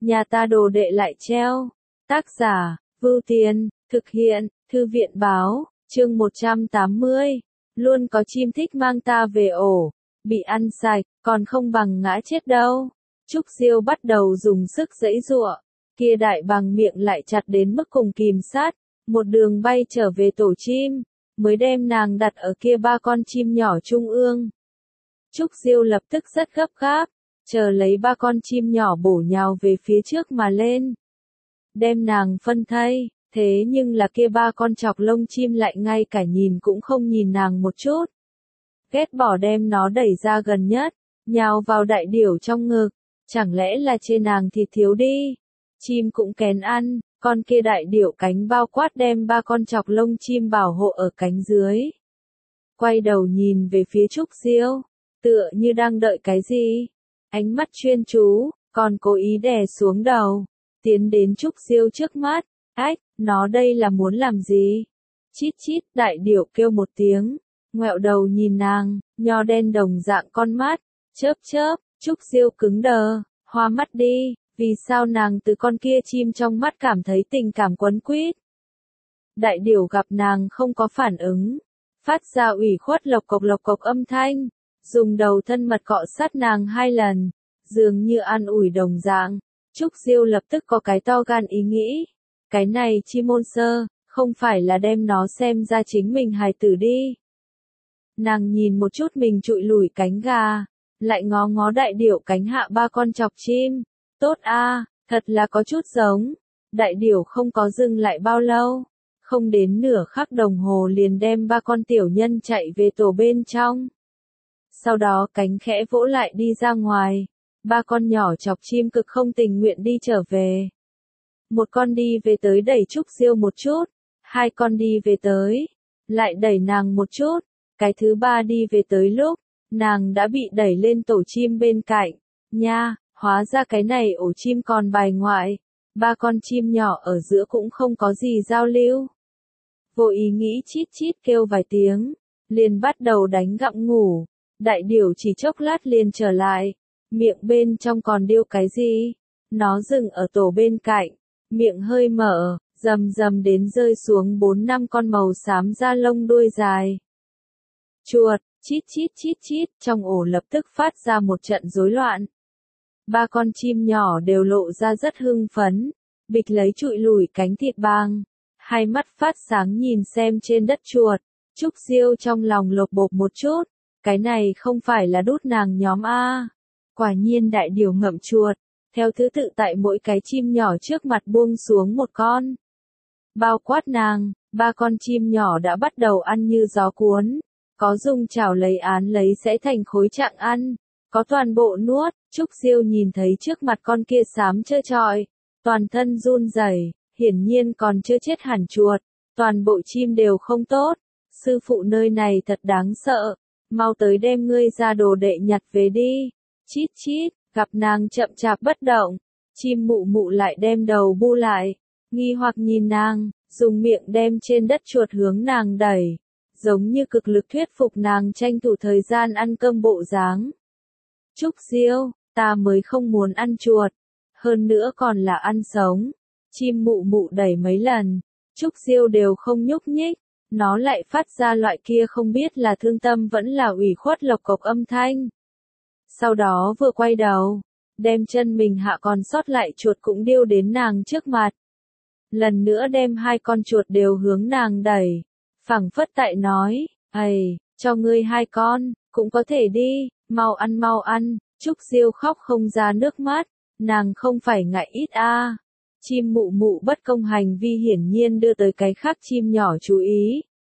nhà ta đồ đệ lại treo. Tác giả, Vưu Tiên, thực hiện, Thư viện báo, chương 180. Luôn có chim thích mang ta về ổ, bị ăn sạch, còn không bằng ngã chết đâu. Trúc Diêu bắt đầu dùng sức giãy giụa, kia đại bàng miệng lại chặt đến mức cùng kìm sát, một đường bay trở về tổ chim, mới đem nàng đặt ở kia ba con chim nhỏ trung ương. Trúc Diêu lập tức rất gấp gáp, chờ lấy ba con chim nhỏ bổ nhào về phía trước mà lên. Đem nàng phân thây, thế nhưng là kia ba con chọc lông chim lại ngay cả nhìn cũng không nhìn nàng một chút. Ghét bỏ đem nó đẩy ra gần nhất, nhào vào đại điểu trong ngực, chẳng lẽ là chê nàng thịt thiếu đi. Chim cũng kén ăn, con kia đại điểu cánh bao quát đem ba con chọc lông chim bảo hộ ở cánh dưới. Quay đầu nhìn về phía Trúc Diêu, tựa như đang đợi cái gì. Ánh mắt chuyên chú, còn cố ý đè xuống đầu, tiến đến Trúc Diêu trước mắt. Ách, nó đây là muốn làm gì? Chít chít, đại điểu kêu một tiếng, ngoẹo đầu nhìn nàng, nho đen đồng dạng con mắt, chớp chớp. Trúc Diêu cứng đờ, hoa mắt đi, vì sao nàng từ con kia chim trong mắt cảm thấy tình cảm quấn quýt. Đại điểu gặp nàng không có phản ứng, phát ra ủy khuất lộc cộc âm thanh, dùng đầu thân mật cọ sát nàng 2 lần, dường như an ủi đồng dạng. Trúc Diêu lập tức có cái to gan ý nghĩ, cái này chim môn sơ, không phải là đem nó xem ra chính mình hài tử đi. Nàng nhìn một chút mình trụi lủi cánh gà, lại ngó ngó đại điểu cánh hạ ba con chọc chim, tốt a, thật là có chút giống. Đại điểu không có dừng lại bao lâu, không đến nửa khắc đồng hồ liền đem ba con tiểu nhân chạy về tổ bên trong. Sau đó cánh khẽ vỗ lại đi ra ngoài, ba con nhỏ chọc chim cực không tình nguyện đi trở về. Một con đi về tới đẩy Trúc Diêu một chút, 2 con đi về tới, lại đẩy nàng một chút, cái thứ 3 đi về tới lúc, nàng đã bị đẩy lên tổ chim bên cạnh. Nha, hóa ra cái này ổ chim còn bài ngoại, ba con chim nhỏ ở giữa cũng không có gì giao lưu. Vô ý nghĩ chít chít kêu vài tiếng, liền bắt đầu đánh gặm ngủ. Đại điểu chỉ chốc lát liền trở lại, miệng bên trong còn điêu cái gì? Nó dừng ở tổ bên cạnh, miệng hơi mở, rầm rầm đến rơi xuống 4-5 con màu xám da lông đuôi dài. Chuột, chít chít, trong ổ lập tức phát ra một trận rối loạn. Ba con chim nhỏ đều lộ ra rất hưng phấn, bịch lấy trụi lủi cánh thịt bàng, 2 mắt phát sáng nhìn xem trên đất chuột. Trúc Diêu trong lòng lột bột một chút, cái này không phải là đút nàng nhóm a. Quả nhiên đại điểu ngậm chuột, theo thứ tự tại mỗi cái chim nhỏ trước mặt buông xuống một con. Bao quát nàng, ba con chim nhỏ đã bắt đầu ăn như gió cuốn, có dùng chảo lấy án lấy sẽ thành khối trạng ăn, có toàn bộ nuốt. Trúc Diêu nhìn thấy trước mặt con kia xám trơ trọi, toàn thân run rẩy, hiển nhiên còn chưa chết hẳn chuột, toàn bộ chim đều không tốt. Sư phụ nơi này thật đáng sợ, mau tới đem ngươi ra đồ đệ nhặt về đi. Chít chít, gặp nàng chậm chạp bất động, chim mụ mụ lại đem đầu bu lại, nghi hoặc nhìn nàng, dùng miệng đem trên đất chuột hướng nàng đẩy, giống như cực lực thuyết phục nàng tranh thủ thời gian ăn cơm bộ dáng. Trúc Diêu, ta mới không muốn ăn chuột, hơn nữa còn là ăn sống. Chim mụ mụ đẩy mấy lần, Trúc Diêu đều không nhúc nhích, nó lại phát ra loại kia không biết là thương tâm vẫn là ủy khuất lộc cộc âm thanh. Sau đó vừa quay đầu, đem chân mình hạ còn sót lại chuột cũng điêu đến nàng trước mặt. Lần nữa đem 2 con chuột đều hướng nàng đẩy, phảng phất tại nói, ầy, cho ngươi 2 con, cũng có thể đi, mau ăn. Trúc Diêu khóc không ra nước mắt, nàng không phải ngại ít a. Chim mụ mụ bất công hành vi hiển nhiên đưa tới cái khác chim nhỏ chú ý.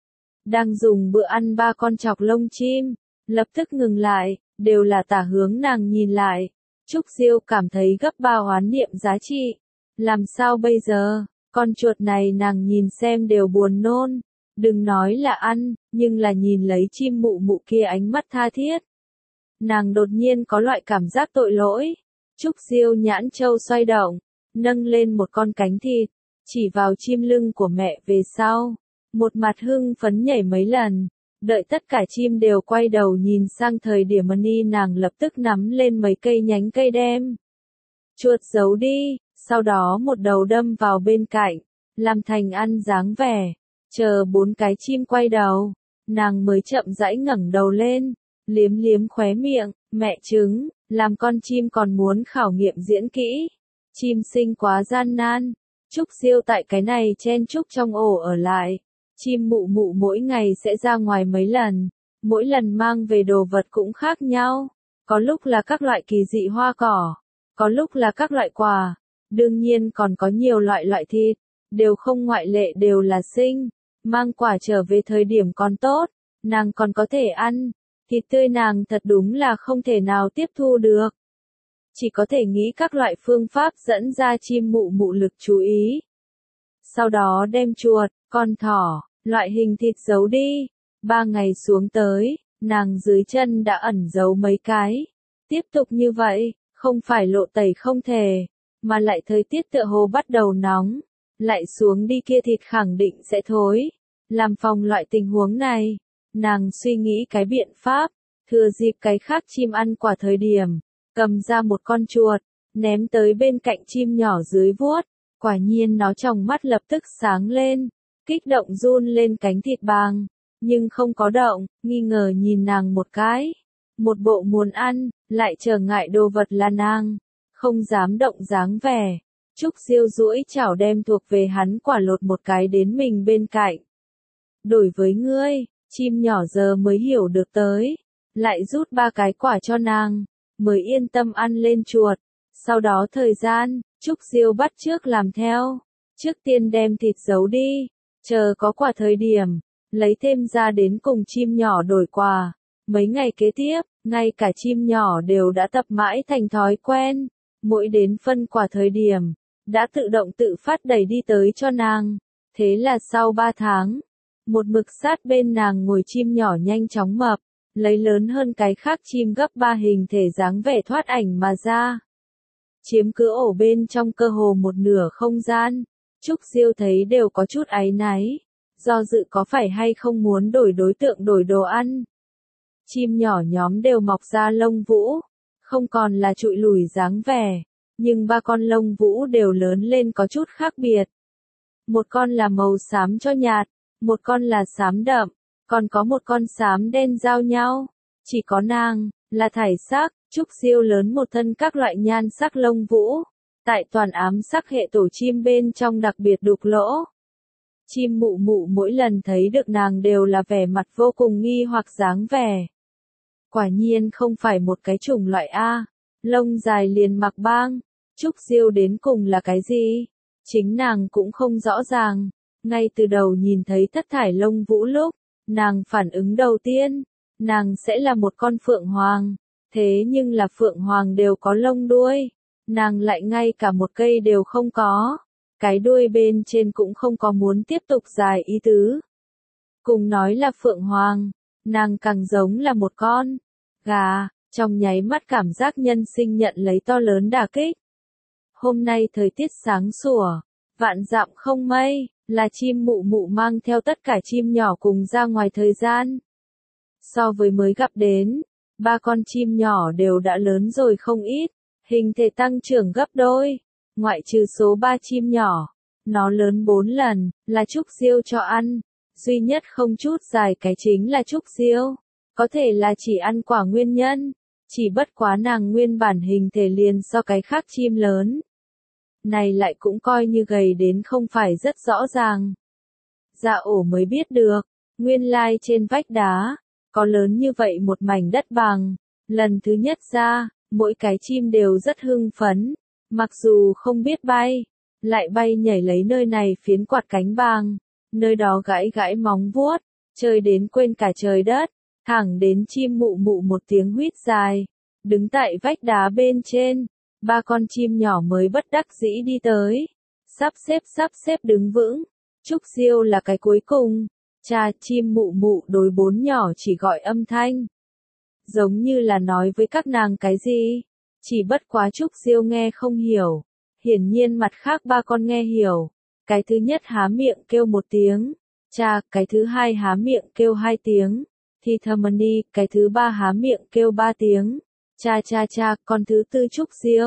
Đang dùng bữa ăn ba con chọc lông chim, lập tức ngừng lại, đều là tả hướng nàng nhìn lại. Trúc Diêu cảm thấy gấp 3 oán niệm giá trị. Làm sao bây giờ, con chuột này nàng nhìn xem đều buồn nôn. Đừng nói là ăn, nhưng là nhìn lấy chim mụ mụ kia ánh mắt tha thiết. Nàng đột nhiên có loại cảm giác tội lỗi. Trúc Diêu nhãn châu xoay động, nâng lên một con cánh thịt, chỉ vào chim lưng của mẹ về sau. Một mặt hưng phấn nhảy mấy lần, đợi tất cả chim đều quay đầu nhìn sang thời điểm Mani nàng lập tức nắm lên mấy cây nhánh cây đem. Chuột giấu đi, sau đó một đầu đâm vào bên cạnh, làm thành ăn dáng vẻ. Chờ 4 cái chim quay đầu, nàng mới chậm rãi ngẩng đầu lên, liếm liếm khóe miệng, mẹ trứng, làm con chim còn muốn khảo nghiệm diễn kỹ. Chim sinh quá gian nan. Trúc Diêu tại cái này chen chúc trong ổ ở lại. Chim mụ mụ mỗi ngày sẽ ra ngoài mấy lần, mỗi lần mang về đồ vật cũng khác nhau. Có lúc là các loại kỳ dị hoa cỏ, có lúc là các loại quà, đương nhiên còn có nhiều loại thịt, đều không ngoại lệ đều là sinh. Mang quả trở về thời điểm còn tốt, nàng còn có thể ăn, thịt tươi nàng thật đúng là không thể nào tiếp thu được. Chỉ có thể nghĩ các loại phương pháp dẫn ra chim mụ mụ lực chú ý. Sau đó đem chuột, con thỏ, loại hình thịt giấu đi. 3 ngày xuống tới, nàng dưới chân đã ẩn giấu mấy cái. Tiếp tục như vậy, không phải lộ tẩy không thể, mà lại thời tiết tựa hồ bắt đầu nóng. Lại xuống đi kia thịt khẳng định sẽ thối. Làm phòng loại tình huống này, nàng suy nghĩ cái biện pháp, thừa dịp cái khác chim ăn quả thời điểm, cầm ra một con chuột, ném tới bên cạnh chim nhỏ dưới vuốt. Quả nhiên nó trong mắt lập tức sáng lên, kích động run lên cánh thịt bàng, nhưng không có động, nghi ngờ nhìn nàng một cái. Một bộ muốn ăn, lại trở ngại đồ vật là nàng, không dám động dáng vẻ. Trúc Diêu duỗi chảo đem thuộc về hắn quả lột một cái đến mình bên cạnh. Đổi với ngươi, chim nhỏ giờ mới hiểu được tới, lại rút 3 cái quả cho nàng, mới yên tâm ăn lên chuột. Sau đó thời gian, Trúc Diêu bắt chước làm theo, trước tiên đem thịt giấu đi, chờ có quả thời điểm, lấy thêm ra đến cùng chim nhỏ đổi quà. Mấy ngày kế tiếp, ngay cả chim nhỏ đều đã tập mãi thành thói quen, mỗi đến phân quả thời điểm, đã tự động tự phát đẩy đi tới cho nàng. Thế là sau 3 tháng, một mực sát bên nàng ngồi chim nhỏ nhanh chóng mập, lấy lớn hơn cái khác chim gấp 3 hình thể dáng vẻ thoát ảnh mà ra. Chiếm cứ ổ bên trong cơ hồ một nửa không gian, Trúc Diêu thấy đều có chút áy náy, do dự có phải hay không muốn đổi đối tượng đổi đồ ăn. Chim nhỏ nhóm đều mọc ra lông vũ, không còn là trụi lùi dáng vẻ, nhưng 3 con lông vũ đều lớn lên có chút khác biệt. Một con là màu xám cho nhạt, một con là xám đậm, còn có một con xám đen giao nhau. Chỉ có nàng, là thải sắc. Trúc Diêu lớn một thân các loại nhan sắc lông vũ, tại toàn ám sắc hệ tổ chim bên trong đặc biệt đục lỗ. Chim mụ mụ mỗi lần thấy được nàng đều là vẻ mặt vô cùng nghi hoặc dáng vẻ. Quả nhiên không phải một cái chủng loại A, lông dài liền mặc bang. Trúc Diêu đến cùng là cái gì? Chính nàng cũng không rõ ràng. Ngay từ đầu nhìn thấy thất thải lông vũ lúc, nàng phản ứng đầu tiên, nàng sẽ là một con phượng hoàng. Thế nhưng là phượng hoàng đều có lông đuôi, nàng lại ngay cả một cây đều không có. Cái đuôi bên trên cũng không có muốn tiếp tục dài ý tứ. Cùng nói là phượng hoàng, nàng càng giống là một con gà, trong nháy mắt cảm giác nhân sinh nhận lấy to lớn đả kích. Hôm nay thời tiết sáng sủa, vạn dặm không mây, là chim mụ mụ mang theo tất cả chim nhỏ cùng ra ngoài thời gian. So với mới gặp đến, 3 con chim nhỏ đều đã lớn rồi không ít, hình thể tăng trưởng gấp đôi, ngoại trừ số 3 chim nhỏ, nó lớn 4 lần, là Trúc Diêu cho ăn, duy nhất không chút dài cái chính là Trúc Diêu, có thể là chỉ ăn quả nguyên nhân, chỉ bất quá nàng nguyên bản hình thể liền so cái khác chim lớn. Này lại cũng coi như gầy đến không phải rất rõ ràng. Dạ ổ mới biết được, nguyên lai trên vách đá, có lớn như vậy một mảnh đất bằng. Lần thứ nhất ra, mỗi cái chim đều rất hưng phấn, mặc dù không biết bay, lại bay nhảy lấy nơi này phiến quạt cánh bàng, nơi đó gãi gãi móng vuốt, chơi đến quên cả trời đất, thẳng đến chim mụ mụ một tiếng huýt dài, đứng tại vách đá bên trên, 3 con chim nhỏ mới bất đắc dĩ đi tới, sắp xếp đứng vững. Trúc Diêu là cái cuối cùng, cha chim mụ mụ đối 4 nhỏ chỉ gọi âm thanh. Giống như là nói với các nàng cái gì, chỉ bất quá Trúc Diêu nghe không hiểu, hiển nhiên mặt khác 3 con nghe hiểu. Cái thứ nhất há miệng kêu 1 tiếng, cha, cái thứ hai há miệng kêu 2 tiếng, thì Thamani, cái thứ 3 há miệng kêu 3 tiếng, cha, con thứ 4 Trúc Diêu,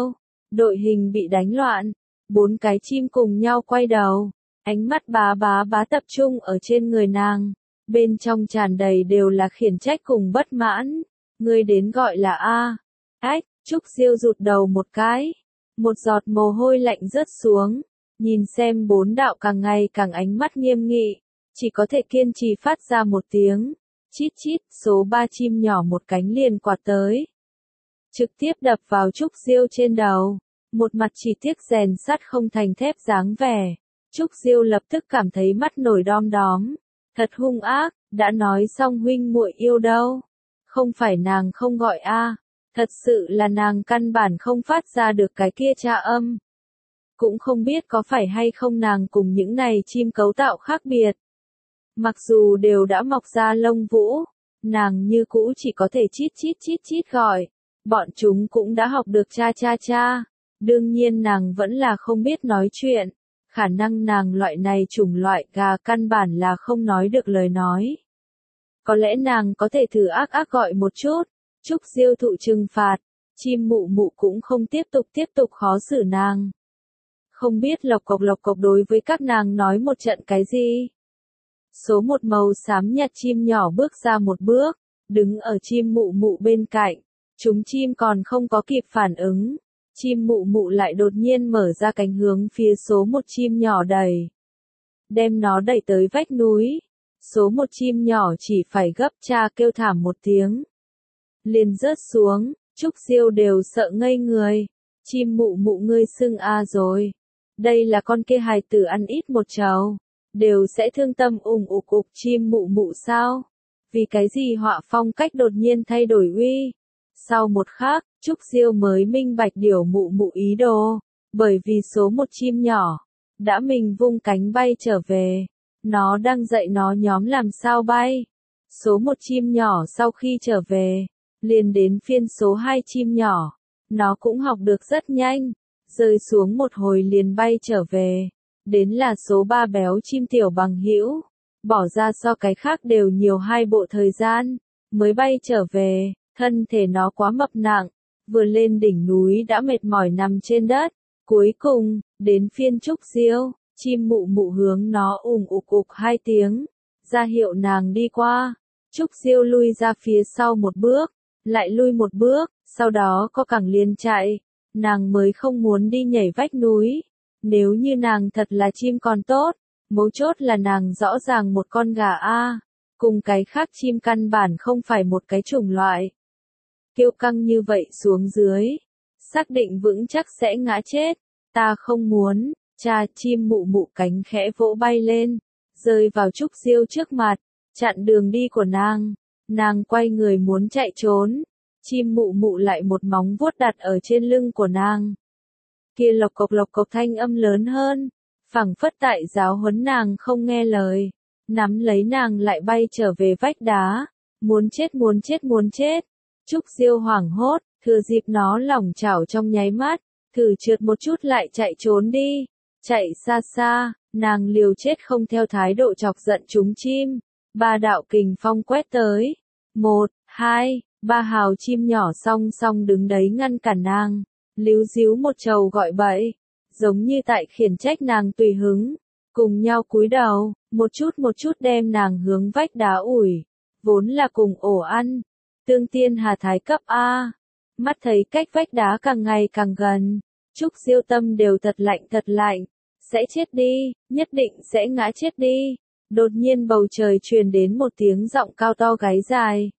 Đội hình bị đánh loạn. 4 cái chim cùng nhau quay đầu. Ánh mắt bá bá bá tập trung ở trên người nàng. Bên trong tràn đầy đều là khiển trách cùng bất mãn. Ngươi đến gọi là A. Ách, Trúc Diêu rụt đầu một cái. Một giọt mồ hôi lạnh rớt xuống. Nhìn xem 4 đạo càng ngày càng ánh mắt nghiêm nghị. Chỉ có thể kiên trì phát ra một tiếng. Chít chít, số 3 chim nhỏ một cánh liền quạt tới. Trực tiếp đập vào Trúc Diêu trên đầu. Một mặt chỉ tiếc rèn sắt không thành thép dáng vẻ. Trúc Diêu lập tức cảm thấy mắt nổi đom đóm. Thật hung ác, đã nói xong huynh muội yêu đâu. Không phải nàng không gọi a, thật sự là nàng căn bản không phát ra được cái kia tra âm. Cũng không biết có phải hay không nàng cùng những này chim cấu tạo khác biệt. Mặc dù đều đã mọc ra lông vũ, nàng như cũ chỉ có thể chít chít chít chít gọi. Bọn chúng cũng đã học được cha cha cha. Đương nhiên nàng vẫn là không biết nói chuyện. Khả năng nàng loại này chủng loại gà căn bản là không nói được lời nói. Có lẽ nàng có thể thử ác ác gọi một chút. Trúc Diêu thụ trừng phạt. Chim mụ mụ cũng không tiếp tục khó xử nàng. Không biết lộc cộc đối với các nàng nói một trận cái gì. Số 1 màu xám nhạt chim nhỏ bước ra một bước. Đứng ở chim mụ mụ bên cạnh. Chúng chim còn không có kịp phản ứng. Chim mụ mụ lại đột nhiên mở ra cánh hướng phía số 1 chim nhỏ đẩy. Đem nó đẩy tới vách núi. Số 1 chim nhỏ chỉ phải gấp cha kêu thảm một tiếng. Liền rớt xuống, Trúc Diêu đều sợ ngây người. Chim mụ mụ ngươi xưng a rồi. Đây là con kia hài tử ăn ít một trầu. Đều sẽ thương tâm ục chim mụ mụ sao? Vì cái gì họa phong cách đột nhiên thay đổi uy? Sau một khắc, Trúc Diêu mới minh bạch điều mụ mụ ý đồ. Bởi vì số 1 chim nhỏ đã mình vung cánh bay trở về. Nó đang dạy nó nhóm làm sao bay. Số 1 chim nhỏ sau khi trở về, liền đến phiên số 2 chim nhỏ. Nó cũng học được rất nhanh, rơi xuống một hồi liền bay trở về. Đến là số 3 béo chim tiểu bằng hữu, bỏ ra so cái khác đều nhiều 2 bộ thời gian, mới bay trở về. Thân thể nó quá mập nặng, vừa lên đỉnh núi đã mệt mỏi nằm trên đất. Cuối cùng, đến phiên Trúc Diêu, chim mụ mụ hướng nó ục 2 tiếng, ra hiệu nàng đi qua. Trúc Diêu lui ra phía sau một bước, lại lui một bước, sau đó có cẳng liền chạy. Nàng mới không muốn đi nhảy vách núi. Nếu như nàng thật là chim còn tốt, mấu chốt là nàng rõ ràng một con gà a, cùng cái khác chim căn bản không phải một cái chủng loại. Kiêu căng như vậy xuống dưới, xác định vững chắc sẽ ngã chết. Ta không muốn. Cha chim mụ mụ cánh khẽ vỗ bay lên, rơi vào Trúc Diêu trước mặt, chặn đường đi của nàng. Nàng quay người muốn chạy trốn. Chim mụ mụ lại một móng vuốt đặt ở trên lưng của nàng. Kia lộc cộc thanh âm lớn hơn, phảng phất tại giáo huấn nàng không nghe lời. Nắm lấy nàng lại bay trở về vách đá. Muốn chết. Trúc Diêu hoảng hốt, thừa dịp nó lỏng chảo trong nháy mắt, thử trượt một chút lại chạy trốn đi. Chạy xa xa, nàng liều chết không theo thái độ chọc giận chúng chim. 3 đạo kình phong quét tới. 1, 2, 3 hào chim nhỏ song song đứng đấy ngăn cản nàng. Líu díu một trầu gọi bậy, giống như tại khiển trách nàng tùy hứng. Cùng nhau cúi đầu, một chút đem nàng hướng vách đá ủi. Vốn là cùng ổ ăn. Tương tiên hà thái cấp A. Mắt thấy cách vách đá càng ngày càng gần. Trúc Diêu tâm đều thật lạnh. Sẽ chết đi, nhất định sẽ ngã chết đi. Đột nhiên bầu trời truyền đến một tiếng giọng cao to gáy dài.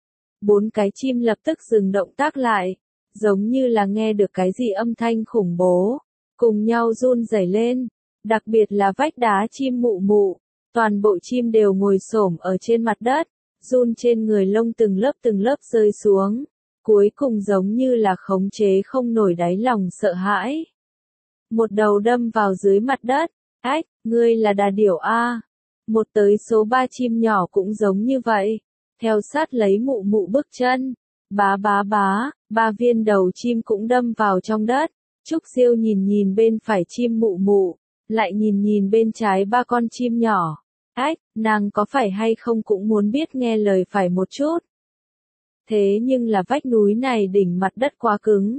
4 cái chim lập tức dừng động tác lại, giống như là nghe được cái gì âm thanh khủng bố, cùng nhau run rẩy lên. Đặc biệt là vách đá chim mụ mụ, toàn bộ chim đều ngồi xổm ở trên mặt đất, run trên người lông từng lớp rơi xuống, cuối cùng giống như là khống chế không nổi đáy lòng sợ hãi. Một đầu đâm vào dưới mặt đất. Ách, ngươi là đà điểu a. Một tới số 3 chim nhỏ cũng giống như vậy, theo sát lấy mụ mụ bước chân. Bá, 3 viên đầu chim cũng đâm vào trong đất. Trúc Diêu nhìn bên phải chim mụ mụ, lại nhìn bên trái 3 con chim nhỏ. Ách, nàng có phải hay không cũng muốn biết nghe lời phải một chút. Thế nhưng là vách núi này đỉnh mặt đất quá cứng,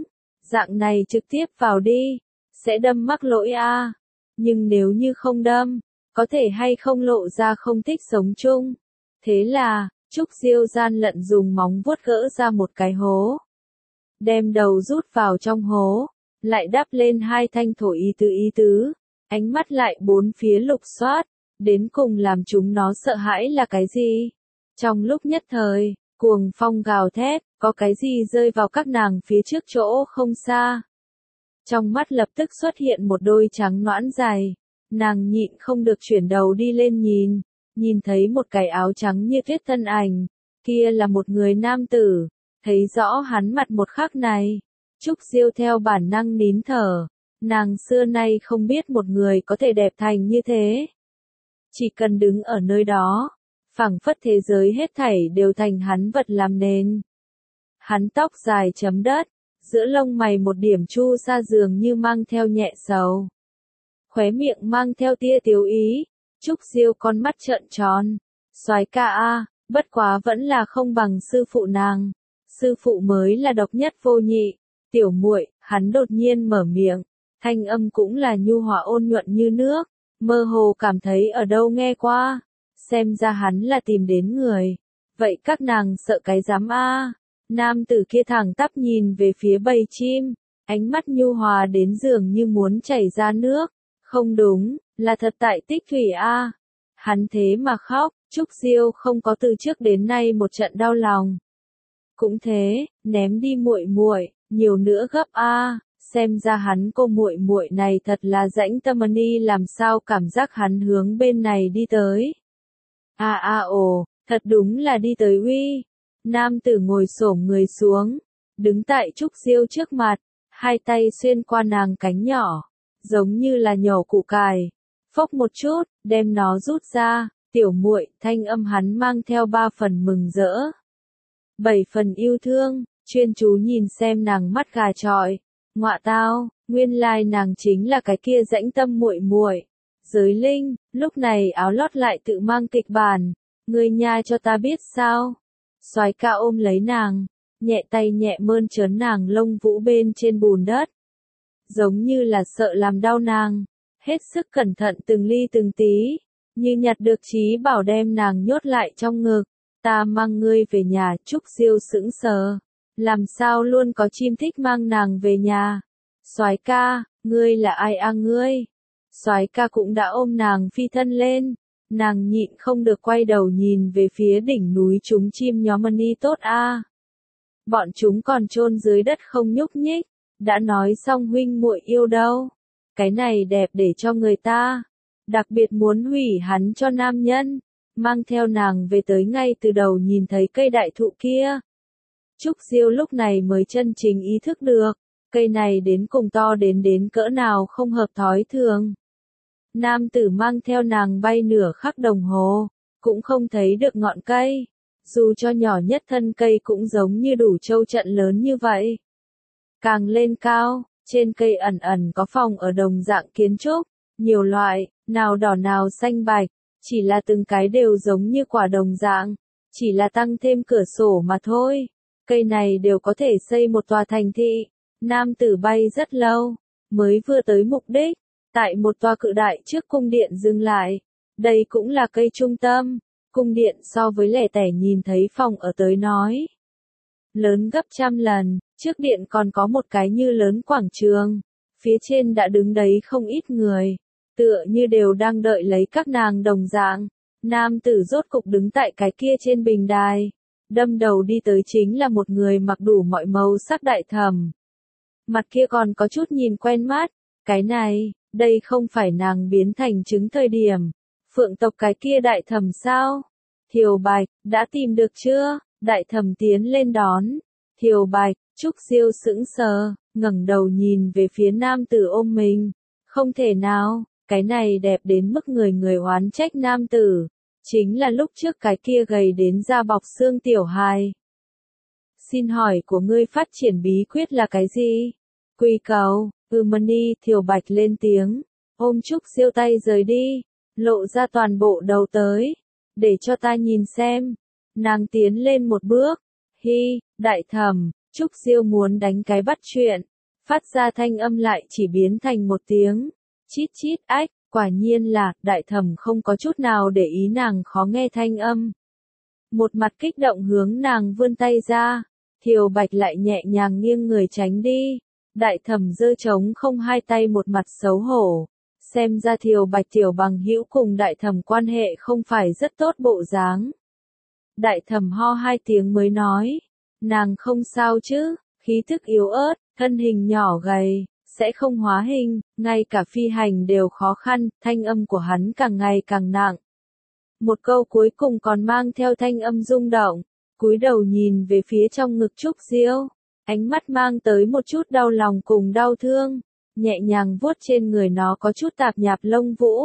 Dạng này trực tiếp vào đi, sẽ đâm mắc lỗi a. Nhưng nếu như không đâm, có thể hay không lộ ra không thích sống chung. Thế là, Trúc Diêu gian lận dùng móng vuốt gỡ ra một cái hố. Đem đầu rút vào trong hố, lại đắp lên hai thanh thổ ý tứ, ánh mắt lại bốn phía lục soát, đến cùng làm chúng nó sợ hãi là cái gì? Trong lúc nhất thời, cuồng phong gào thét, có cái gì rơi vào các nàng phía trước chỗ không xa. Trong mắt lập tức xuất hiện một đôi trắng nõn dài, nàng nhịn không được chuyển đầu đi lên nhìn thấy một cái áo trắng như tuyết thân ảnh, kia là một người nam tử, thấy rõ hắn mặt một khắc này. Trúc Diêu theo bản năng nín thở, nàng xưa nay không biết một người có thể đẹp thành như thế. Chỉ cần đứng ở nơi đó, phảng phất thế giới hết thảy đều thành hắn vật làm nền. Hắn tóc dài chấm đất, giữa lông mày một điểm chu sa dường như mang theo nhẹ sầu. Khóe miệng mang theo tia tiếu ý, Trúc Diêu con mắt trợn tròn. Soái ca a, bất quá vẫn là không bằng sư phụ nàng. Sư phụ mới là độc nhất vô nhị. Tiểu muội, hắn đột nhiên mở miệng, thanh âm cũng là nhu hòa ôn nhuận như nước, mơ hồ cảm thấy ở đâu nghe qua. Xem ra hắn là tìm đến người. Vậy các nàng sợ cái dám a? Nam tử kia thẳng tắp nhìn về phía bầy chim, ánh mắt nhu hòa đến dường như muốn chảy ra nước. Không đúng, là thật tại Tích Thủy a. Hắn thế mà khóc, Trúc Diêu không có từ trước đến nay một trận đau lòng. Cũng thế, ném đi muội muội, nhiều nữa gấp a. Xem ra hắn cô muội muội này thật là rãnh tâm ni, làm sao cảm giác hắn hướng bên này đi tới. Ồ, thật đúng là đi tới uy. Nam tử ngồi xổm người xuống, đứng tại Trúc Diêu trước mặt, hai tay xuyên qua nàng cánh nhỏ, giống như là nhổ củ cải. Phốc một chút, đem nó rút ra, tiểu muội, thanh âm hắn mang theo 3 phần mừng rỡ. 7 phần yêu thương, chuyên chú nhìn xem nàng mắt gà trọi. Ngọa tao, nguyên lai nàng chính là cái kia rãnh tâm muội muội. Giới linh, lúc này áo lót lại tự mang kịch bản, ngươi nha cho ta biết sao? Soái ca ôm lấy nàng, nhẹ tay nhẹ mơn trớn nàng lông vũ bên trên bùn đất. Giống như là sợ làm đau nàng, hết sức cẩn thận từng ly từng tí, như nhặt được trí bảo đem nàng nhốt lại trong ngực. Ta mang ngươi về nhà. Trúc Diêu sững sờ, làm sao luôn có chim thích mang nàng về nhà. Soái ca, ngươi là ai a ngươi? Soái ca cũng đã ôm nàng phi thân lên, nàng nhịn không được quay đầu nhìn về phía đỉnh núi chúng chim nhóm ni tốt a. Bọn chúng còn chôn dưới đất không nhúc nhích, đã nói xong huynh muội yêu đâu. Cái này đẹp để cho người ta, đặc biệt muốn hủy hắn cho nam nhân, mang theo nàng về tới ngay từ đầu nhìn thấy cây đại thụ kia. Trúc Diêu lúc này mới chân chính ý thức được, cây này đến cùng to đến cỡ nào không hợp thói thường. Nam tử mang theo nàng bay nửa khắc đồng hồ, cũng không thấy được ngọn cây, dù cho nhỏ nhất thân cây cũng giống như đủ châu trận lớn như vậy. Càng lên cao, trên cây ẩn ẩn có phòng ở đồng dạng kiến trúc, nhiều loại, nào đỏ nào xanh bạch, chỉ là từng cái đều giống như quả đồng dạng, chỉ là tăng thêm cửa sổ mà thôi. Cây này đều có thể xây một tòa thành thị. Nam tử bay rất lâu, mới vừa tới mục đích, tại một tòa cự đại trước cung điện dừng lại. Đây cũng là cây trung tâm, cung điện so với lẻ tẻ nhìn thấy phòng ở tới nói. Lớn gấp trăm lần, trước điện còn có một cái như lớn quảng trường, phía trên đã đứng đấy không ít người, tựa như đều đang đợi lấy các nàng đồng dạng. Nam tử rốt cục đứng tại cái kia trên bình đài, đâm đầu đi tới chính là một người mặc đủ mọi màu sắc đại thẩm. Mặt kia còn có chút nhìn quen mắt, cái này, đây không phải nàng biến thành trứng thời điểm, phượng tộc cái kia đại thẩm sao? Thiều Bạch, đã tìm được chưa? Đại thẩm tiến lên đón. Thiều Bạch, Trúc Diêu sững sờ, ngẩng đầu nhìn về phía nam tử ôm mình. Không thể nào, cái này đẹp đến mức người người oán trách nam tử. Chính là lúc trước cái kia gầy đến da bọc xương tiểu hài. Xin hỏi của ngươi phát triển bí quyết là cái gì? Quy cầu, Mani, Thiều Bạch lên tiếng, ôm Trúc Diêu tay rời đi, lộ ra toàn bộ đầu tới, để cho ta nhìn xem. Nàng tiến lên một bước, hi, đại thẩm, Trúc Diêu muốn đánh cái bắt chuyện, phát ra thanh âm lại chỉ biến thành một tiếng chít chít ách, quả nhiên là, Đại Thẩm không có chút nào để ý nàng khó nghe thanh âm. Một mặt kích động hướng nàng vươn tay ra, Thiều Bạch lại nhẹ nhàng nghiêng người tránh đi. Đại Thẩm giơ trống không hai tay một mặt xấu hổ, xem ra Thiều Bạch tiểu bằng hữu cùng Đại Thẩm quan hệ không phải rất tốt bộ dáng. Đại Thẩm ho hai tiếng mới nói, nàng không sao chứ, khí thức yếu ớt, thân hình nhỏ gầy, sẽ không hóa hình, ngay cả phi hành đều khó khăn, thanh âm của hắn càng ngày càng nặng. Một câu cuối cùng còn mang theo thanh âm rung động, cúi đầu nhìn về phía trong ngực Trúc Diêu, ánh mắt mang tới một chút đau lòng cùng đau thương, nhẹ nhàng vuốt trên người nó có chút tạp nhạp lông vũ.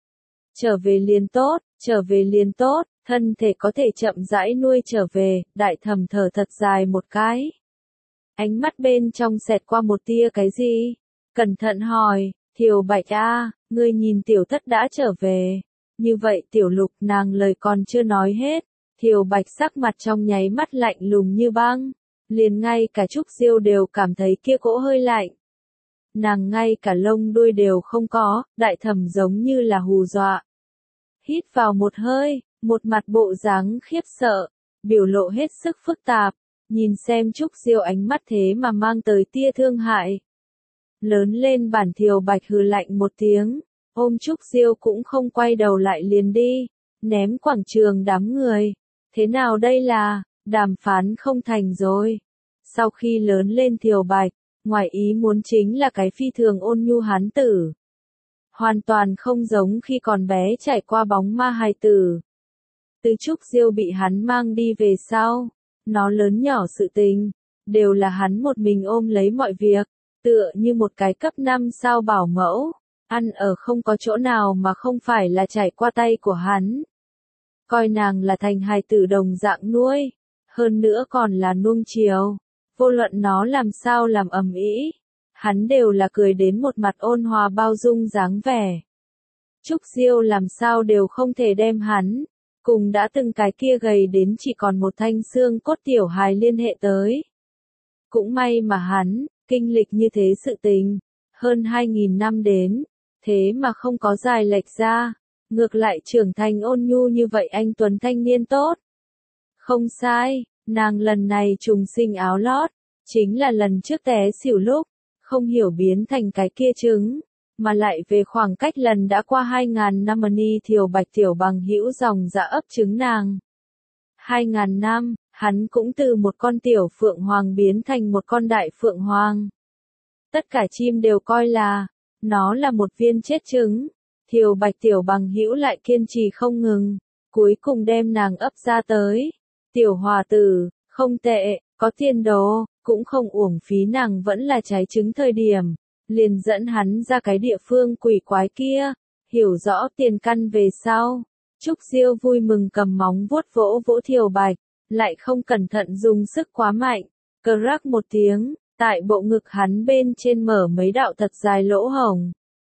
Trở về liền tốt, trở về liền tốt, thân thể có thể chậm rãi nuôi trở về, Đại Thẩm thở thật dài một cái. Ánh mắt bên trong xẹt qua một tia cái gì? Cẩn thận hỏi, Thiều Bạch a, ngươi nhìn tiểu thất đã trở về. Như vậy tiểu lục nàng lời còn chưa nói hết. Thiều Bạch sắc mặt trong nháy mắt lạnh lùng như băng. Liền ngay cả Trúc Diêu đều cảm thấy kia cỗ hơi lạnh. Nàng ngay cả lông đuôi đều không có, Đại Thẩm giống như là hù dọa. Hít vào một hơi, một mặt bộ dáng khiếp sợ, biểu lộ hết sức phức tạp, nhìn xem Trúc Diêu ánh mắt thế mà mang tới tia thương hại. Lớn lên bản Thiều Bạch hừ lạnh một tiếng, ôm Trúc Diêu cũng không quay đầu lại liền đi, ném quảng trường đám người. Thế nào đây là, đàm phán không thành rồi. Sau khi lớn lên Thiều Bạch, ngoài ý muốn chính là cái phi thường ôn nhu hán tử. Hoàn toàn không giống khi còn bé trải qua bóng ma hài tử. Từ Trúc Diêu bị hắn mang đi về sau, nó lớn nhỏ sự tình, đều là hắn một mình ôm lấy mọi việc, tựa như một cái cấp 5 sao bảo mẫu, ăn ở không có chỗ nào mà không phải là trải qua tay của hắn. Coi nàng là thành hài tử đồng dạng nuôi, hơn nữa còn là nuông chiều, vô luận nó làm sao làm ầm ĩ, hắn đều là cười đến một mặt ôn hòa bao dung dáng vẻ. Trúc Diêu làm sao đều không thể đem hắn, cùng đã từng cái kia gầy đến chỉ còn một thanh xương cốt tiểu hài liên hệ tới. Cũng may mà hắn, kinh lịch như thế sự tình, hơn 2.000 năm đến, thế mà không có dài lệch ra, ngược lại trưởng thành ôn nhu như vậy anh tuấn thanh niên tốt. Không sai, nàng lần này trùng sinh áo lót, chính là lần trước té xỉu lúc, không hiểu biến thành cái kia trứng, mà lại về khoảng cách lần đã qua 2.000 năm ni Thiều Bạch tiểu bằng hữu dòng dạ ấp trứng nàng. 2.000 năm, hắn cũng từ một con tiểu phượng hoàng biến thành một con đại phượng hoàng. Tất cả chim đều coi là, nó là một viên chết trứng. Thiều Bạch tiểu bằng hữu lại kiên trì không ngừng, cuối cùng đem nàng ấp ra tới. Tiểu hòa tử, không tệ, có tiền đồ, cũng không uổng phí nàng vẫn là trái trứng thời điểm. Liền dẫn hắn ra cái địa phương quỷ quái kia, hiểu rõ tiền căn về sau. Trúc Diêu vui mừng cầm móng vuốt vỗ vỗ Thiều Bạch, lại không cẩn thận dùng sức quá mạnh, cờ rắc một tiếng, tại bộ ngực hắn bên trên mở mấy đạo thật dài lỗ hổng.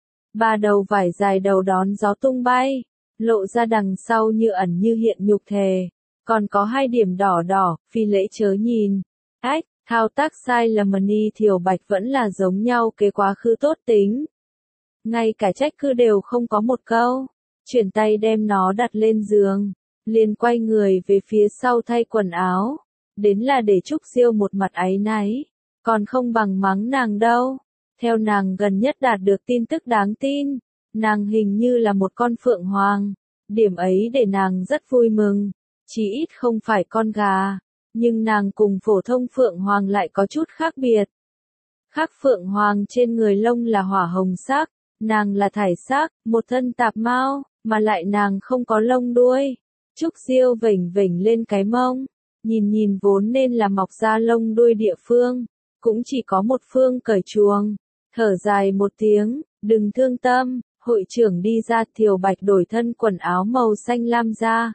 Ba đầu vải dài đầu đón gió tung bay, lộ ra đằng sau như ẩn như hiện nhục thể, còn có 2 điểm đỏ đỏ, phi lễ chớ nhìn. Ách, thao tác sai lầm ni Thiều Bạch vẫn là giống nhau kế quá khứ tốt tính. Ngay cả trách cứ đều không có một câu, chuyển tay đem nó đặt lên giường, liền quay người về phía sau thay quần áo, đến là để Trúc Diêu một mặt áy náy, còn không bằng mắng nàng đâu. Theo nàng gần nhất đạt được tin tức đáng tin, nàng hình như là một con phượng hoàng, điểm ấy để nàng rất vui mừng, chỉ ít không phải con gà, nhưng nàng cùng phổ thông phượng hoàng lại có chút khác biệt. Khác phượng hoàng trên người lông là hỏa hồng sắc, nàng là thải sắc, một thân tạp mao, mà lại nàng không có lông đuôi. Trúc Diêu vểnh vểnh lên cái mông, nhìn nhìn vốn nên là mọc ra lông đuôi địa phương, cũng chỉ có một phương cởi chuồng. Thở dài một tiếng, đừng thương tâm, hội trưởng đi ra. Thiều Bạch đổi thân quần áo màu xanh lam ra.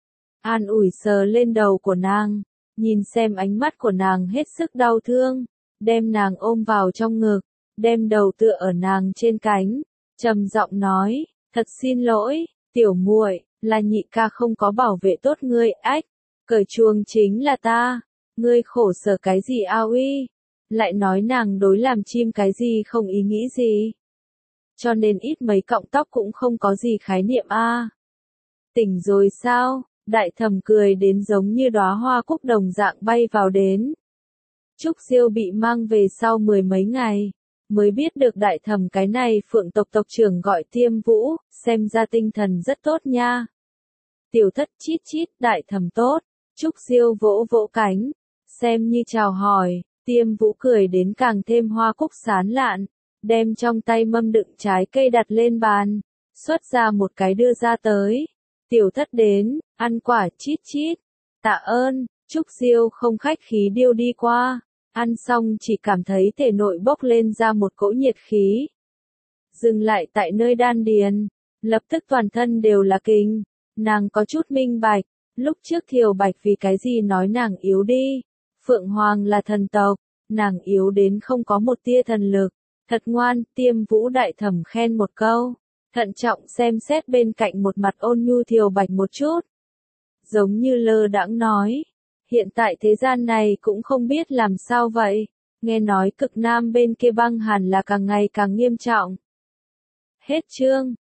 An ủi sờ lên đầu của nàng, nhìn xem ánh mắt của nàng hết sức đau thương, đem nàng ôm vào trong ngực, đem đầu tựa ở nàng trên cánh, trầm giọng nói, thật xin lỗi, tiểu muội, là nhị ca không có bảo vệ tốt ngươi. Ách, cởi chuồng chính là ta, ngươi khổ sở cái gì ao uy, lại nói nàng đối làm chim cái gì không ý nghĩ gì. Cho nên ít mấy cọng tóc cũng không có gì khái niệm a. Tỉnh rồi sao? Đại thẩm cười đến giống như đóa hoa cúc đồng dạng bay vào đến. Trúc Diêu bị mang về sau 10 mấy ngày, mới biết được đại thẩm cái này Phượng tộc tộc trưởng gọi Tiêm Vũ, xem ra tinh thần rất tốt nha. Tiểu thất chít chít, đại thẩm tốt. Trúc Diêu vỗ vỗ cánh, xem như chào hỏi. Tiêm Vũ cười đến càng thêm hoa cúc sán lạn, đem trong tay mâm đựng trái cây đặt lên bàn, xuất ra một cái đưa ra tới. Tiểu thất đến, ăn quả chít chít. Tạ ơn. Trúc Diêu không khách khí điêu đi qua, ăn xong chỉ cảm thấy thể nội bốc lên ra một cỗ nhiệt khí. Dừng lại tại nơi đan điền, lập tức toàn thân đều là kinh, nàng có chút minh bạch, lúc trước Thiều Bạch vì cái gì nói nàng yếu đi. Phượng Hoàng là thần tộc, nàng yếu đến không có một tia thần lực, thật ngoan. Tiêm Vũ đại thẩm khen một câu, thận trọng xem xét bên cạnh một mặt ôn nhu Thiều Bạch một chút. Giống như lơ đãng nói, hiện tại thế gian này cũng không biết làm sao vậy, nghe nói cực nam bên kia băng hàn là càng ngày càng nghiêm trọng. Hết chương.